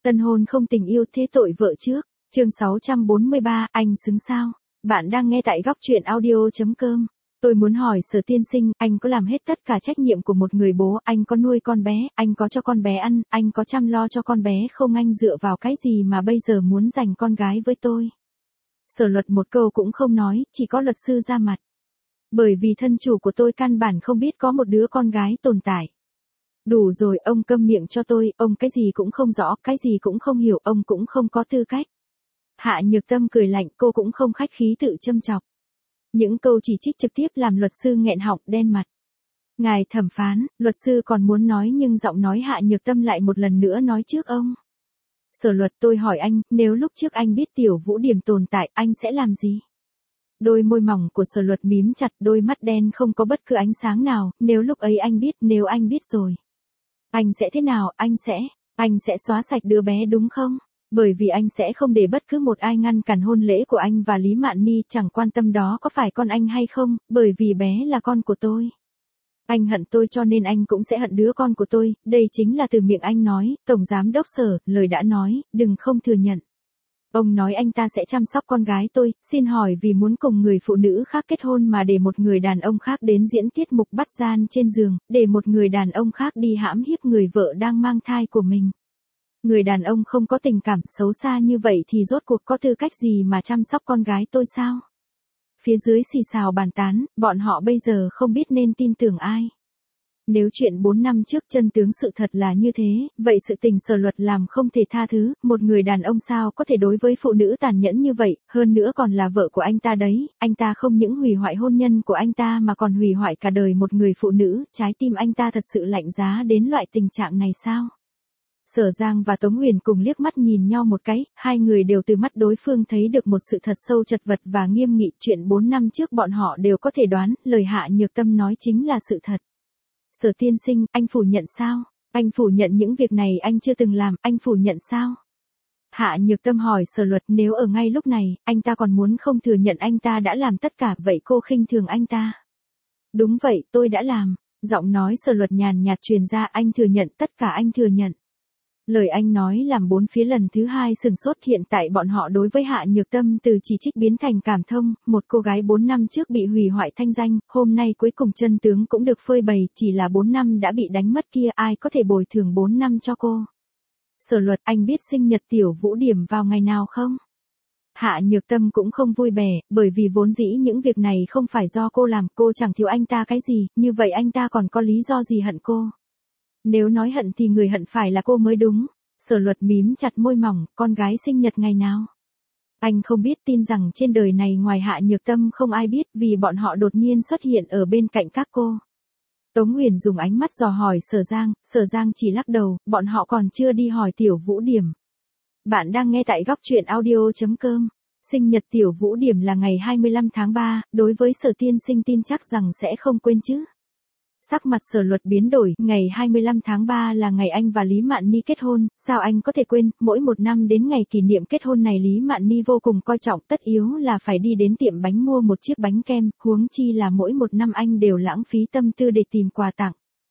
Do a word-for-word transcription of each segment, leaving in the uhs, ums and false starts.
Tân hôn không tình yêu thế tội vợ trước. Chương sáu trăm bốn mươi ba, anh xứng sao? Bạn đang nghe tại góc truyện audio.com. Tôi muốn hỏi Sở tiên sinh, anh có làm hết tất cả trách nhiệm của một người bố, anh có nuôi con bé, anh có cho con bé ăn, anh có chăm lo cho con bé không, anh dựa vào cái gì mà bây giờ muốn giành con gái với tôi? Sở Luật một câu cũng không nói, chỉ có luật sư ra mặt. Bởi vì thân chủ của tôi căn bản không biết có một đứa con gái tồn tại. Đủ rồi, ông câm miệng cho tôi, ông cái gì cũng không rõ, cái gì cũng không hiểu, ông cũng không có tư cách. Hạ Nhược Tâm cười lạnh, cô cũng không khách khí tự châm chọc. Những câu chỉ trích trực tiếp làm luật sư nghẹn họng đen mặt. Ngài thẩm phán, luật sư còn muốn nói nhưng giọng nói Hạ Nhược Tâm lại một lần nữa nói trước ông. Sở Luật, tôi hỏi anh, nếu lúc trước anh biết Tiểu Vũ Điểm tồn tại, anh sẽ làm gì? Đôi môi mỏng của Sở Luật mím chặt, đôi mắt đen không có bất cứ ánh sáng nào, nếu lúc ấy anh biết, nếu anh biết rồi. Anh sẽ thế nào, anh sẽ, anh sẽ xóa sạch đứa bé đúng không? Bởi vì anh sẽ không để bất cứ một ai ngăn cản hôn lễ của anh và Lý Mạn Ni, chẳng quan tâm đó có phải con anh hay không, bởi vì bé là con của tôi. Anh hận tôi cho nên anh cũng sẽ hận đứa con của tôi, đây chính là từ miệng anh nói, Tổng Giám Đốc Sở, lời đã nói, đừng không thừa nhận. Ông nói anh ta sẽ chăm sóc con gái tôi, xin hỏi vì muốn cùng người phụ nữ khác kết hôn mà để một người đàn ông khác đến diễn tiết mục bắt gian trên giường, để một người đàn ông khác đi hãm hiếp người vợ đang mang thai của mình. Người đàn ông không có tình cảm xấu xa như vậy thì rốt cuộc có tư cách gì mà chăm sóc con gái tôi sao? Phía dưới xì xào bàn tán, bọn họ bây giờ không biết nên tin tưởng ai. Nếu chuyện bốn năm trước chân tướng sự thật là như thế, vậy sự tình Sở Luật làm không thể tha thứ, một người đàn ông sao có thể đối với phụ nữ tàn nhẫn như vậy, hơn nữa còn là vợ của anh ta đấy, anh ta không những hủy hoại hôn nhân của anh ta mà còn hủy hoại cả đời một người phụ nữ, trái tim anh ta thật sự lạnh giá đến loại tình trạng này sao? Sở Giang và Tống Huyền cùng liếc mắt nhìn nhau một cái, hai người đều từ mắt đối phương thấy được một sự thật sâu chật vật và nghiêm nghị, chuyện bốn năm trước bọn họ đều có thể đoán, lời Hạ Nhược Tâm nói chính là sự thật. Sở tiên sinh, anh phủ nhận sao? Anh phủ nhận những việc này anh chưa từng làm, anh phủ nhận sao? Hạ Nhược Tâm hỏi Sở Luật, nếu ở ngay lúc này, anh ta còn muốn không thừa nhận anh ta đã làm tất cả, vậy cô khinh thường anh ta. Đúng vậy, tôi đã làm. Giọng nói Sở Luật nhàn nhạt truyền ra, anh thừa nhận, tất cả anh thừa nhận. Lời anh nói làm bốn phía lần thứ hai sừng sốt, hiện tại bọn họ đối với Hạ Nhược Tâm từ chỉ trích biến thành cảm thông, một cô gái bốn năm trước bị hủy hoại thanh danh, hôm nay cuối cùng chân tướng cũng được phơi bày, chỉ là bốn năm đã bị đánh mất kia, ai có thể bồi thường bốn năm cho cô. Sở Luật, anh biết sinh nhật Tiểu Vũ Điểm vào ngày nào không? Hạ Nhược Tâm cũng không vui vẻ, bởi vì vốn dĩ những việc này không phải do cô làm, cô chẳng thiếu anh ta cái gì, như vậy anh ta còn có lý do gì hận cô? Nếu nói hận thì người hận phải là cô mới đúng. Sở Luật mím chặt môi mỏng, con gái sinh nhật ngày nào? Anh không biết, tin rằng trên đời này ngoài Hạ Nhược Tâm không ai biết, vì bọn họ đột nhiên xuất hiện ở bên cạnh các cô. Tống Huyền dùng ánh mắt dò hỏi Sở Giang, Sở Giang chỉ lắc đầu, bọn họ còn chưa đi hỏi Tiểu Vũ Điểm. Bạn đang nghe tại góc truyện audio.com. Sinh nhật Tiểu Vũ Điểm là ngày hai mươi lăm tháng ba, đối với Sở tiên sinh tin chắc rằng sẽ không quên chứ. Sắc mặt Sở Luật biến đổi, ngày hai mươi lăm tháng ba là ngày anh và Lý Mạn Ni kết hôn, sao anh có thể quên, mỗi một năm đến ngày kỷ niệm kết hôn này Lý Mạn Ni vô cùng coi trọng, tất yếu là phải đi đến tiệm bánh mua một chiếc bánh kem, huống chi là mỗi một năm anh đều lãng phí tâm tư để tìm quà tặng.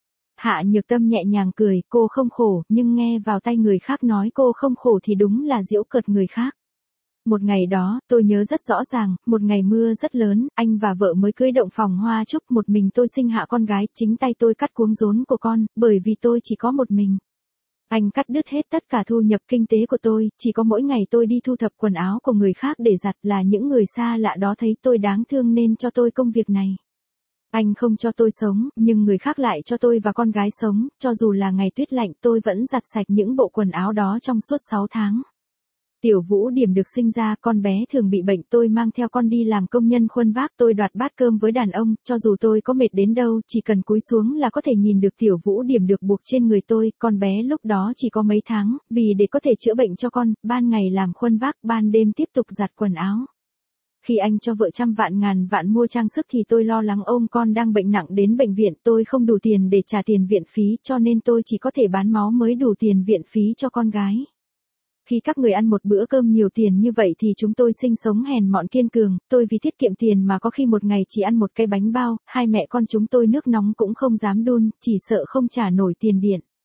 Hạ Nhược Tâm nhẹ nhàng cười, cô không khổ, nhưng nghe vào tay người khác nói cô không khổ thì đúng là giễu cợt người khác. Một ngày đó, tôi nhớ rất rõ ràng, một ngày mưa rất lớn, anh và vợ mới cưới động phòng hoa chúc, một mình tôi sinh hạ con gái, chính tay tôi cắt cuống rốn của con, bởi vì tôi chỉ có một mình. Anh cắt đứt hết tất cả thu nhập kinh tế của tôi, chỉ có mỗi ngày tôi đi thu thập quần áo của người khác để giặt, là những người xa lạ đó thấy tôi đáng thương nên cho tôi công việc này. Anh không cho tôi sống, nhưng người khác lại cho tôi và con gái sống, cho dù là ngày tuyết lạnh tôi vẫn giặt sạch những bộ quần áo đó trong suốt sáu tháng. Tiểu Vũ Điểm được sinh ra, con bé thường bị bệnh, tôi mang theo con đi làm công nhân khuân vác, tôi đoạt bát cơm với đàn ông, cho dù tôi có mệt đến đâu, chỉ cần cúi xuống là có thể nhìn được Tiểu Vũ Điểm được buộc trên người tôi, con bé lúc đó chỉ có mấy tháng, vì để có thể chữa bệnh cho con, ban ngày làm khuân vác, ban đêm tiếp tục giặt quần áo. Khi anh cho vợ trăm vạn ngàn vạn mua trang sức thì tôi lo lắng ôm con đang bệnh nặng đến bệnh viện, tôi không đủ tiền để trả tiền viện phí, cho nên tôi chỉ có thể bán máu mới đủ tiền viện phí cho con gái. Khi các người ăn một bữa cơm nhiều tiền như vậy thì chúng tôi sinh sống hèn mọn kiên cường, tôi vì tiết kiệm tiền mà có khi một ngày chỉ ăn một cái bánh bao, hai mẹ con chúng tôi nước nóng cũng không dám đun, chỉ sợ không trả nổi tiền điện.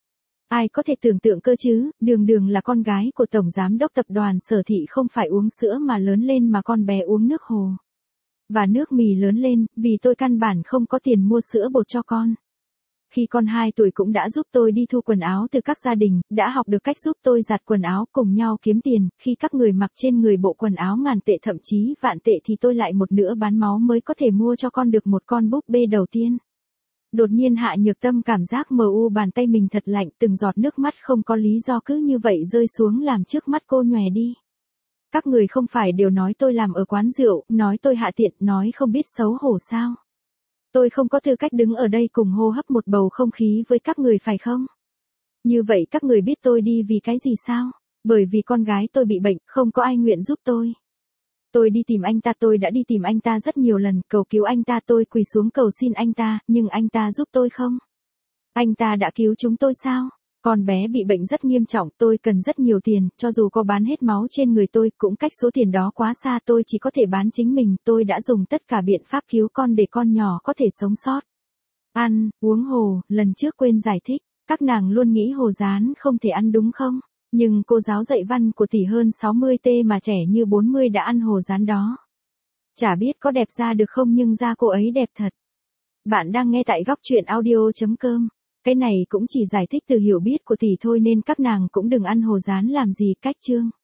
Ai có thể tưởng tượng cơ chứ, đường đường là con gái của tổng giám đốc tập đoàn Sở Thị không phải uống sữa mà lớn lên mà con bé uống nước hồ. Và nước mì lớn lên, vì tôi căn bản không có tiền mua sữa bột cho con. Khi con hai tuổi cũng đã giúp tôi đi thu quần áo từ các gia đình, đã học được cách giúp tôi giặt quần áo cùng nhau kiếm tiền, khi các người mặc trên người bộ quần áo ngàn tệ thậm chí vạn tệ thì tôi lại một nữa bán máu mới có thể mua cho con được một con búp bê đầu tiên. Đột nhiên Hạ Nhược Tâm cảm giác mờ u bàn tay mình thật lạnh, từng giọt nước mắt không có lý do cứ như vậy rơi xuống làm trước mắt cô nhòe đi. Các người không phải đều nói tôi làm ở quán rượu, nói tôi hạ tiện, nói không biết xấu hổ sao? Tôi không có tư cách đứng ở đây cùng hô hấp một bầu không khí với các người phải không? Như vậy các người biết tôi đi vì cái gì sao? Bởi vì con gái tôi bị bệnh, không có ai nguyện giúp tôi. Tôi đi tìm anh ta, tôi đã đi tìm anh ta rất nhiều lần, cầu cứu anh ta, tôi quỳ xuống cầu xin anh ta, nhưng anh ta giúp tôi không? Anh ta đã cứu chúng tôi sao? Con bé bị bệnh rất nghiêm trọng, tôi cần rất nhiều tiền, cho dù có bán hết máu trên người tôi, cũng cách số tiền đó quá xa, tôi chỉ có thể bán chính mình, tôi đã dùng tất cả biện pháp cứu con để con nhỏ có thể sống sót. Ăn, uống hồ, lần trước quên giải thích, các nàng luôn nghĩ hồ rán không thể ăn đúng không? Nhưng cô giáo dạy văn của tỷ hơn sáu mươi tuổi mà trẻ như bốn mươi đã ăn hồ rán đó. Chả biết có đẹp da được không nhưng da cô ấy đẹp thật. Bạn đang nghe tại góc truyện audio chấm com. Cái này cũng chỉ giải thích từ hiểu biết của tỷ thôi nên các nàng cũng đừng ăn hồ rán làm gì, cách chương.